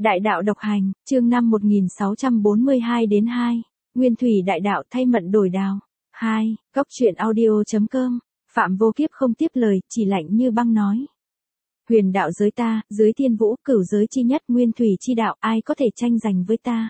Đại đạo độc hành, chương 5 1642 đến 2. Nguyên thủy đại đạo thay mận đổi đào. 2. Góc truyện audio.com. Phạm Vô Kiếp không tiếp lời, chỉ lạnh như băng nói. Huyền đạo giới ta, dưới thiên vũ, cửu giới chi nhất, nguyên thủy chi đạo, ai có thể tranh giành với ta.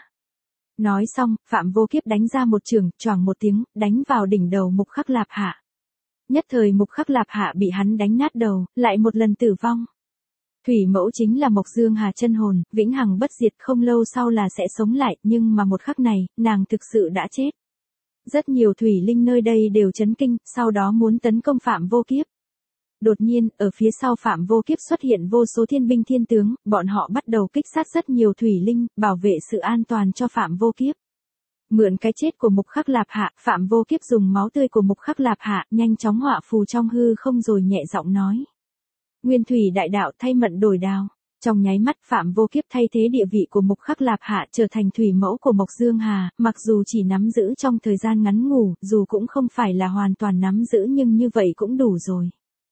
Nói xong, Phạm Vô Kiếp đánh ra một trường, choảng một tiếng, đánh vào đỉnh đầu Mục Khắc Lạp Hạ. Nhất thời Mục Khắc Lạp Hạ bị hắn đánh nát đầu, lại một lần tử vong. Thủy mẫu chính là Mộc Dương Hà chân hồn, vĩnh hằng bất diệt, không lâu sau là sẽ sống lại, nhưng mà một khắc này, nàng thực sự đã chết. Rất nhiều thủy linh nơi đây đều chấn kinh, sau đó muốn tấn công Phạm Vô Kiếp. Đột nhiên, ở phía sau Phạm Vô Kiếp xuất hiện vô số thiên binh thiên tướng, bọn họ bắt đầu kích sát rất nhiều thủy linh, bảo vệ sự an toàn cho Phạm Vô Kiếp. Mượn cái chết của Mục Khắc Lạp Hạ, Phạm Vô Kiếp dùng máu tươi của Mục Khắc Lạp Hạ, nhanh chóng họa phù trong hư không rồi nhẹ giọng nói. Nguyên thủy đại đạo thay mận đổi đào. Trong nháy mắt Phạm Vô Kiếp thay thế địa vị của Mục Khắc Lạp Hạ trở thành thủy mẫu của Mộc Dương Hà, mặc dù chỉ nắm giữ trong thời gian ngắn ngủ, dù cũng không phải là hoàn toàn nắm giữ nhưng như vậy cũng đủ rồi.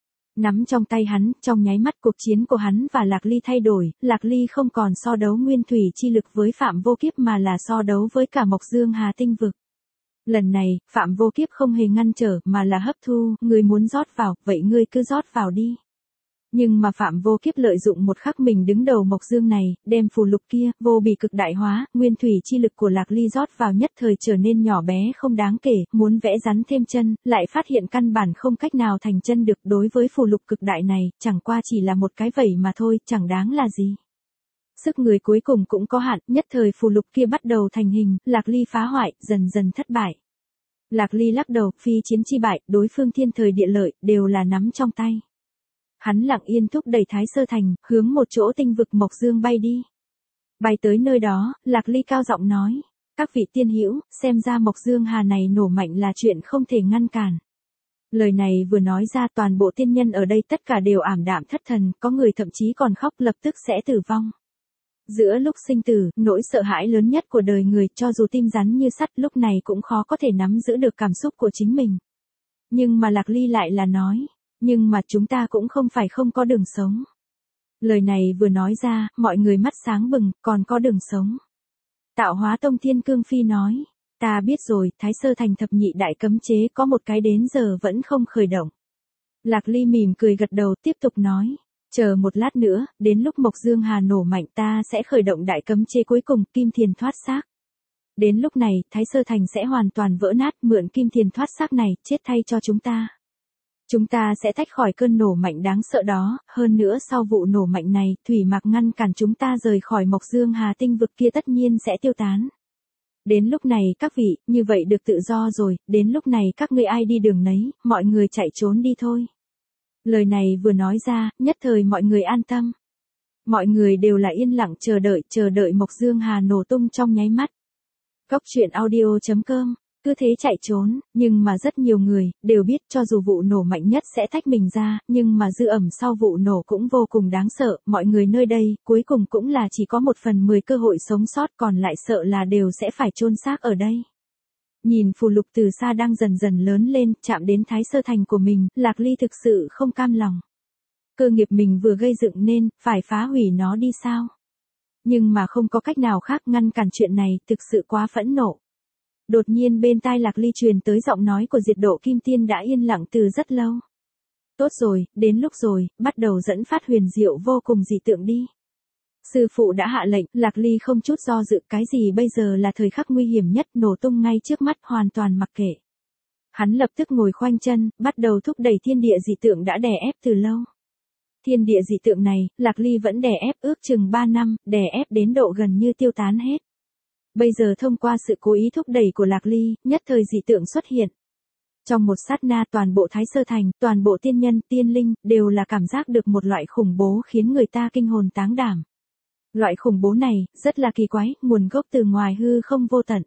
Nắm trong tay hắn, trong nháy mắt cuộc chiến của hắn và Lạc Ly thay đổi, Lạc Ly không còn so đấu nguyên thủy chi lực với Phạm Vô Kiếp mà là so đấu với cả Mộc Dương Hà tinh vực. Lần này, Phạm Vô Kiếp không hề ngăn trở mà là hấp thu, người muốn rót vào, vậy ngươi cứ rót vào đi. Nhưng mà Phạm Vô Kiếp lợi dụng một khắc mình đứng đầu Mộc Dương này, đem phù lục kia, vô bì cực đại hóa, nguyên thủy chi lực của Lạc Ly rót vào nhất thời trở nên nhỏ bé không đáng kể, muốn vẽ rắn thêm chân, lại phát hiện căn bản không cách nào thành chân được. Đối với phù lục cực đại này, chẳng qua chỉ là một cái vẩy mà thôi, chẳng đáng là gì. Sức người cuối cùng cũng có hạn, nhất thời phù lục kia bắt đầu thành hình, Lạc Ly phá hoại, dần dần thất bại. Lạc Ly lắc đầu, phi chiến chi bại, đối phương thiên thời địa lợi, đều là nắm trong tay. Hắn lặng yên thúc đẩy Thái Sơ Thành, hướng một chỗ tinh vực Mộc Dương bay đi. Bay tới nơi đó, Lạc Ly cao giọng nói, các vị tiên hữu, xem ra Mộc Dương Hà này nổ mạnh là chuyện không thể ngăn cản. Lời này vừa nói ra toàn bộ tiên nhân ở đây tất cả đều ảm đạm thất thần, có người thậm chí còn khóc lập tức sẽ tử vong. Giữa lúc sinh tử, nỗi sợ hãi lớn nhất của đời người, cho dù tim rắn như sắt lúc này cũng khó có thể nắm giữ được cảm xúc của chính mình. Nhưng mà Lạc Ly lại là nói. Nhưng mà chúng ta cũng không phải không có đường sống. Lời này vừa nói ra, mọi người mắt sáng bừng, còn có đường sống. Tạo Hóa Tông Thiên Cương Phi nói, ta biết rồi, Thái Sơ Thành thập nhị đại cấm chế có một cái đến giờ vẫn không khởi động. Lạc Ly mỉm cười gật đầu tiếp tục nói, chờ một lát nữa, đến lúc Mộc Dương Hà nổ mạnh ta sẽ khởi động đại cấm chế cuối cùng, Kim Thiền thoát xác. Đến lúc này, Thái Sơ Thành sẽ hoàn toàn vỡ nát, mượn Kim Thiền thoát xác này, chết thay cho chúng ta. Chúng ta sẽ tách khỏi cơn nổ mạnh đáng sợ đó, hơn nữa sau vụ nổ mạnh này, thủy mạc ngăn cản chúng ta rời khỏi Mộc Dương Hà tinh vực kia tất nhiên sẽ tiêu tán. Đến lúc này các vị, như vậy được tự do rồi, đến lúc này các ngươi ai đi đường nấy, mọi người chạy trốn đi thôi. Lời này vừa nói ra, nhất thời mọi người an tâm. Mọi người đều là yên lặng chờ đợi Mộc Dương Hà nổ tung trong nháy mắt. Góc truyện audio.com. Cứ thế chạy trốn, nhưng mà rất nhiều người, đều biết cho dù vụ nổ mạnh nhất sẽ tách mình ra, nhưng mà dư ẩm sau vụ nổ cũng vô cùng đáng sợ, mọi người nơi đây, cuối cùng cũng là chỉ có 1/10 cơ hội sống sót còn lại sợ là đều sẽ phải chôn xác ở đây. Nhìn phù lục từ xa đang dần dần lớn lên, chạm đến Thái Sơ Thành của mình, Lạc Ly thực sự không cam lòng. Cơ nghiệp mình vừa gây dựng nên, phải phá hủy nó đi sao? Nhưng mà không có cách nào khác ngăn cản chuyện này, thực sự quá phẫn nộ. Đột nhiên bên tai Lạc Ly truyền tới giọng nói của Diệt Độ Kim Tiên đã yên lặng từ rất lâu. Tốt rồi, đến lúc rồi, bắt đầu dẫn phát huyền diệu vô cùng dị tượng đi. Sư phụ đã hạ lệnh, Lạc Ly không chút do dự, cái gì bây giờ là thời khắc nguy hiểm nhất, nổ tung ngay trước mắt, hoàn toàn mặc kệ. Hắn lập tức ngồi khoanh chân, bắt đầu thúc đẩy thiên địa dị tượng đã đè ép từ lâu. Thiên địa dị tượng này, Lạc Ly vẫn đè ép ước chừng 3 năm, đè ép đến độ gần như tiêu tán hết. Bây giờ thông qua sự cố ý thúc đẩy của Lạc Ly, nhất thời dị tượng xuất hiện. Trong một sát na toàn bộ Thái Sơ Thành, toàn bộ tiên nhân, tiên linh, đều là cảm giác được một loại khủng bố khiến người ta kinh hồn táng đảm. Loại khủng bố này, rất là kỳ quái, nguồn gốc từ ngoài hư không vô tận.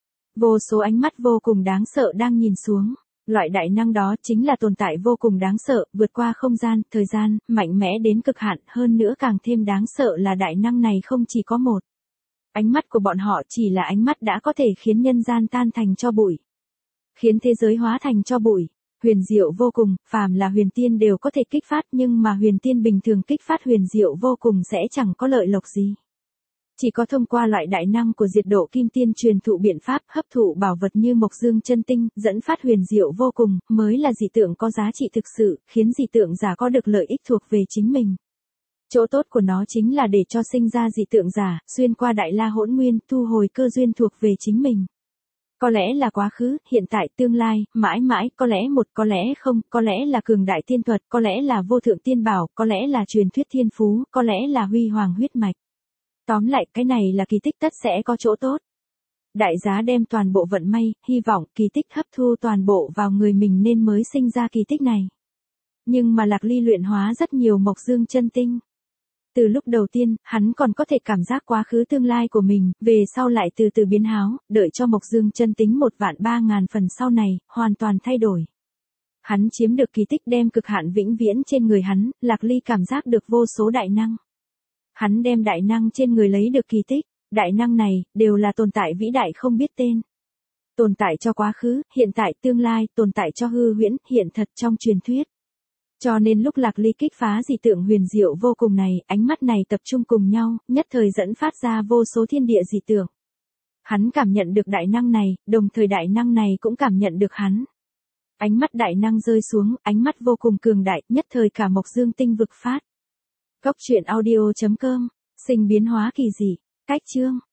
Vô số ánh mắt vô cùng đáng sợ đang nhìn xuống. Loại đại năng đó chính là tồn tại vô cùng đáng sợ, vượt qua không gian, thời gian, mạnh mẽ đến cực hạn, hơn nữa càng thêm đáng sợ là đại năng này không chỉ có một. Ánh mắt của bọn họ chỉ là ánh mắt đã có thể khiến nhân gian tan thành tro bụi. Khiến thế giới hóa thành tro bụi. Huyền diệu vô cùng, phàm là huyền tiên đều có thể kích phát nhưng mà huyền tiên bình thường kích phát huyền diệu vô cùng sẽ chẳng có lợi lộc gì. Chỉ có thông qua loại đại năng của diệt độ kim tiên truyền thụ biện pháp hấp thụ bảo vật như mộc dương chân tinh, dẫn phát huyền diệu vô cùng, mới là dị tượng có giá trị thực sự, khiến dị tượng giả có được lợi ích thuộc về chính mình. Chỗ tốt của nó chính là để cho sinh ra dị tượng giả, xuyên qua đại la hỗn nguyên, thu hồi cơ duyên thuộc về chính mình. Có lẽ là quá khứ, hiện tại, tương lai, mãi mãi, có lẽ một, có lẽ không, có lẽ là cường đại tiên thuật, có lẽ là vô thượng tiên bảo, có lẽ là truyền thuyết thiên phú, có lẽ là huy hoàng huyết mạch. Tóm lại, cái này là kỳ tích tất sẽ có chỗ tốt. Đại giá đem toàn bộ vận may, hy vọng, kỳ tích hấp thu toàn bộ vào người mình nên mới sinh ra kỳ tích này. Nhưng mà Lạc Ly luyện hóa rất nhiều mộc dương chân tinh. Từ lúc đầu tiên, hắn còn có thể cảm giác quá khứ tương lai của mình, về sau lại từ từ biến háo, đợi cho mộc dương chân tính 1.300.000 phần sau này, hoàn toàn thay đổi. Hắn chiếm được kỳ tích đem cực hạn vĩnh viễn trên người hắn, Lạc Ly cảm giác được vô số đại năng. Hắn đem đại năng trên người lấy được kỳ tích, đại năng này, đều là tồn tại vĩ đại không biết tên. Tồn tại cho quá khứ, hiện tại, tương lai, tồn tại cho hư huyễn, hiện thật trong truyền thuyết. Cho nên lúc Lạc Ly kích phá dị tượng huyền diệu vô cùng này, ánh mắt này tập trung cùng nhau, nhất thời dẫn phát ra vô số thiên địa dị tượng. Hắn cảm nhận được đại năng này, đồng thời đại năng này cũng cảm nhận được hắn. Ánh mắt đại năng rơi xuống, ánh mắt vô cùng cường đại, nhất thời cả mộc dương tinh vực phát. Góc truyện audio.com, sinh biến hóa kỳ dị, cách chương.